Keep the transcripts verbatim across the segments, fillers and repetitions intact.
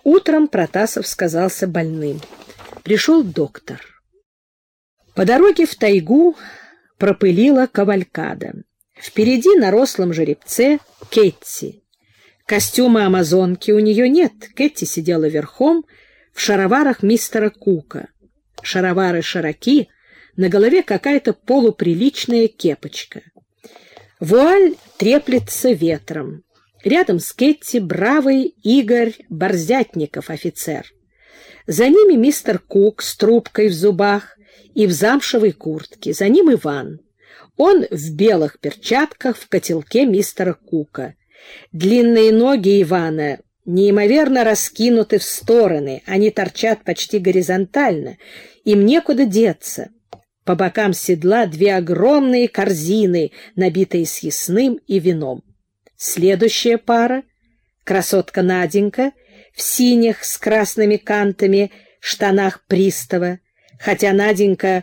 Утром Протасов сказался больным. Пришел доктор. По дороге в тайгу пропылила кавалькада. Впереди на рослом жеребце Кетти. Костюма амазонки у нее нет. Кетти сидела верхом в шароварах мистера Кука. Шаровары широки, на голове какая-то полуприличная кепочка. Вуаль треплется ветром. Рядом с Кетти бравый Игорь Борзятников, офицер. За ними мистер Кук с трубкой в зубах и в замшевой куртке. За ним Иван. Он в белых перчатках в котелке мистера Кука. Длинные ноги Ивана неимоверно раскинуты в стороны, они торчат почти горизонтально, им некуда деться. По бокам седла две огромные корзины, набитые съестным и вином. Следующая пара — красотка Наденька в синих с красными кантами штанах пристава, хотя Наденька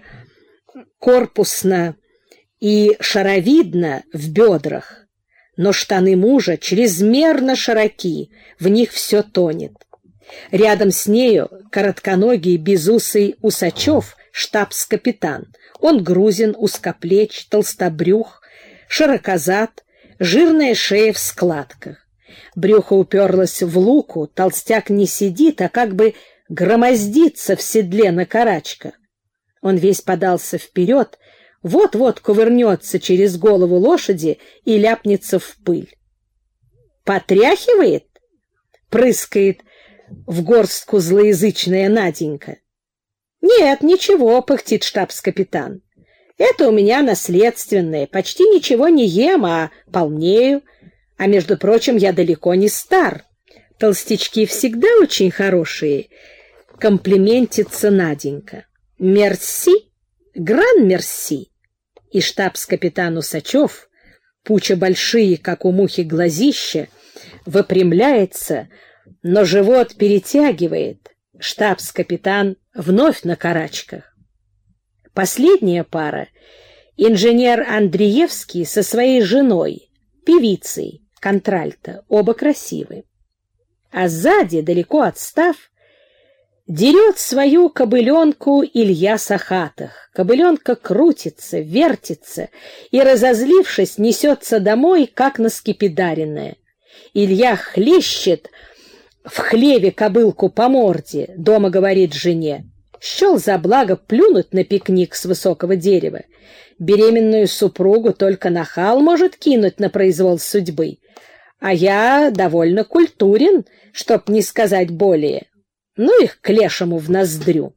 корпусно и шаровидна в бедрах, но штаны мужа чрезмерно широки, в них все тонет. Рядом с нею коротконогий безусый Усачев, штабс-капитан. Он грузин, узкоплеч, толстобрюх, широкозад, жирная шея в складках. Брюхо уперлось в луку, толстяк не сидит, а как бы громоздится в седле на карачках. Он весь подался вперед, вот-вот кувырнется через голову лошади и ляпнется в пыль. «Потряхивает?» — прыскает в горстку злоязычная Наденька. «Нет, ничего», — пыхтит штабс-капитан. «Это у меня наследственное. Почти ничего не ем, а полнею. А, между прочим, я далеко не стар. Толстячки всегда очень хорошие», — комплиментится Наденька. «Мерси, гран-мерси». И штабс-капитан Усачев, пуча большие, как у мухи, глазища, выпрямляется, но живот перетягивает. Штабс-капитан вновь на карачках. Последняя пара — инженер Андреевский со своей женой, певицей, контральто, оба красивы. А сзади, далеко отстав, дерет свою кобыленку Илья Сахатых. Кобыленка крутится, вертится и, разозлившись, несется домой, как наскепидаренная. Илья хлещет в хлеве кобылку по морде, дома говорит жене: счел за благо плюнуть на пикник с высокого дерева. Беременную супругу только нахал может кинуть на произвол судьбы, а я довольно культурен, чтоб не сказать более. Ну их к лешему в ноздрю.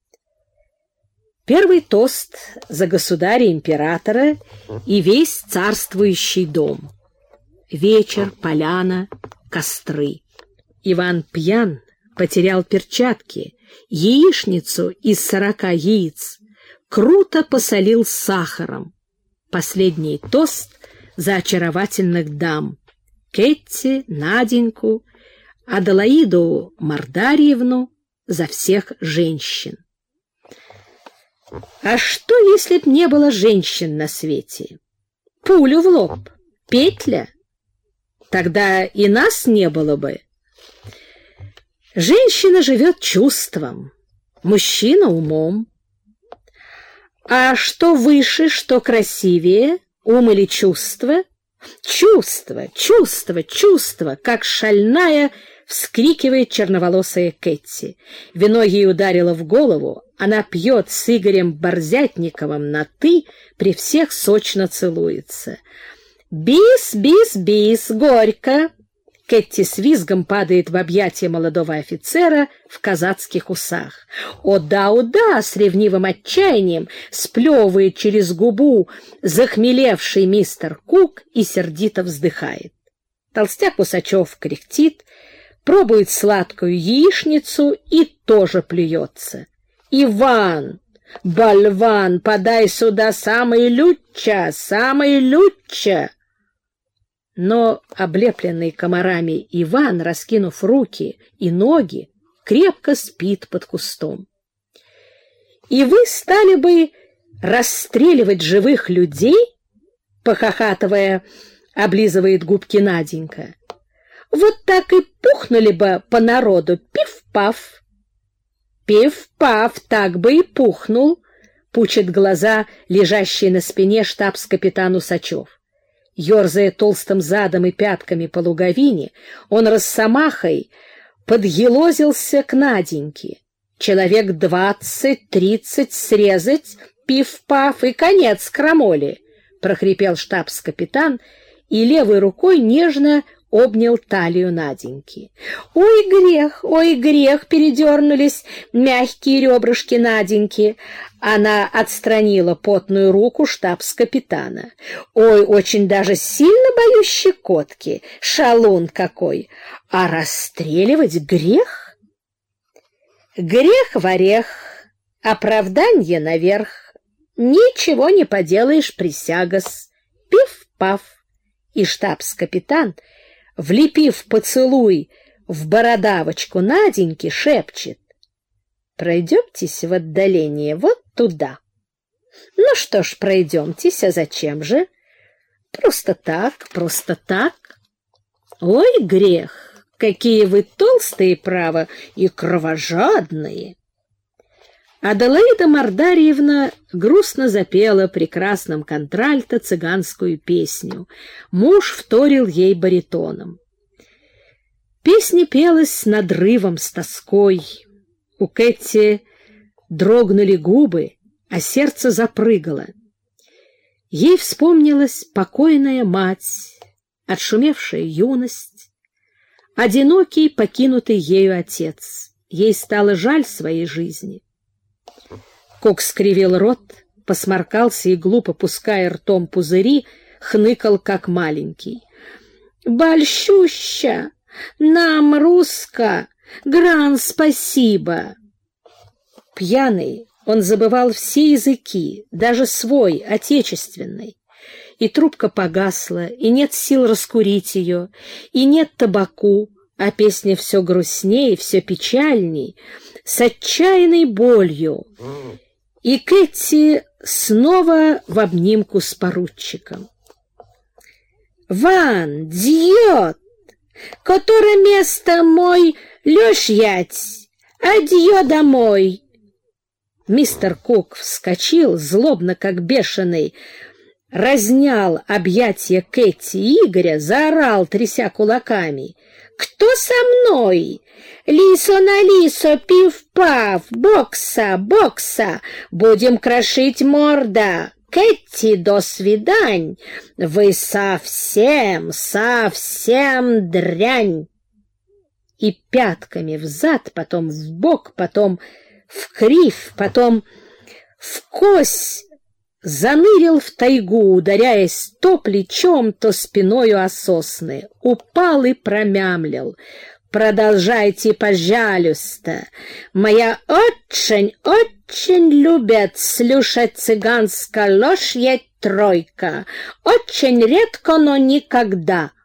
Первый тост за государя-императора и весь царствующий дом. Вечер, поляна, костры. Иван пьян, потерял перчатки, яичницу из сорока яиц круто посолил сахаром. Последний тост за очаровательных дам: Кетти, Наденьку, Аделаиду Мордарьевну, за всех женщин. А что, если б не было женщин на свете? Пулю в лоб, петля. Тогда и нас не было бы. Женщина живет чувством, мужчина — умом. А что выше, что красивее, ум или чувство? Чувство, чувство, чувство, как шальная вскрикивает черноволосая Кетти. Вино ей ударило в голову, она пьет с Игорем Борзятниковым на «ты», при всех сочно целуется. «Бис, бис, бис, горько!» Кетти с визгом падает в объятия молодого офицера в казацких усах. «О да, о да!» — с ревнивым отчаянием сплевывает через губу захмелевший мистер Кук и сердито вздыхает. Толстяк Усачев кряхтит, пробует сладкую яичницу и тоже плюется. «Иван, болван, подай сюда самый люча, самый люча!» Но облепленный комарами Иван, раскинув руки и ноги, крепко спит под кустом. И вы стали бы расстреливать живых людей, похохатывая, облизывает губки Наденька. Вот так и пухнули бы по народу, пиф-паф. Пиф-паф, так бы и пухнул, пучит глаза лежащий на спине штабс-капитан Усачев. Ёрзая толстым задом и пятками по луговине, он росомахой подъелозился к Наденьке. Человек двадцать-тридцать срезать, пиф-паф и конец крамоли, прохрипел штабс-капитан и левой рукой нежно обнял талию Наденьки. Ой, грех, ой, грех, передернулись мягкие ребрышки Наденьки. Она отстранила потную руку штабс-капитана. Ой, очень даже сильно боюсь щекотки, шалун какой. А расстреливать грех? Грех в орех, оправданье наверх. Ничего не поделаешь, присягас. Пиф-паф. И штабс-капитан, влепив поцелуй в бородавочку Наденьки, шепчет: «Пройдемтесь в отдаление вот туда». Ну что ж, пройдемтесь, а зачем же? Просто так, просто так. Ой, грех, какие вы толстые, право, и кровожадные. Аделаида Мордарьевна грустно запела прекрасным контральто цыганскую песню. Муж вторил ей баритоном. Песня пелась с надрывом, с тоской. У Кэти дрогнули губы, а сердце запрыгало. Ей вспомнилась покойная мать, отшумевшая юность, одинокий, покинутый ею отец. Ей стало жаль своей жизни. Кок скривил рот, посморкался и, глупо пуская ртом пузыри, хныкал, как маленький. «Большуща! Нам, русско! Гран спасибо!» Пьяный, он забывал все языки, даже свой, отечественный. И трубка погасла, и нет сил раскурить ее, и нет табаку, а песня все грустней, все печальней, с отчаянной болью. И Кэти снова в обнимку с поручиком. «Ван, дьёт! Которое место мой лёжьять! Адьё домой!» Мистер Кук вскочил, злобно как бешеный, разнял объятия Кэти и Игоря, заорал, тряся кулаками: «Кто со мной? Лисо на лисо, пив-пав, бокса, бокса, будем крошить морда. Кэти, до свидань, вы совсем, совсем дрянь!» И пятками взад, потом вбок, потом вкривь, потом вкось занырил в тайгу, ударяясь то плечом, то спиною о сосны. Упал и промямлил: «Продолжайте, пожалуйста. Моя очень, очень любят слушать цыганская лошадь тройка. Очень редко, но никогда.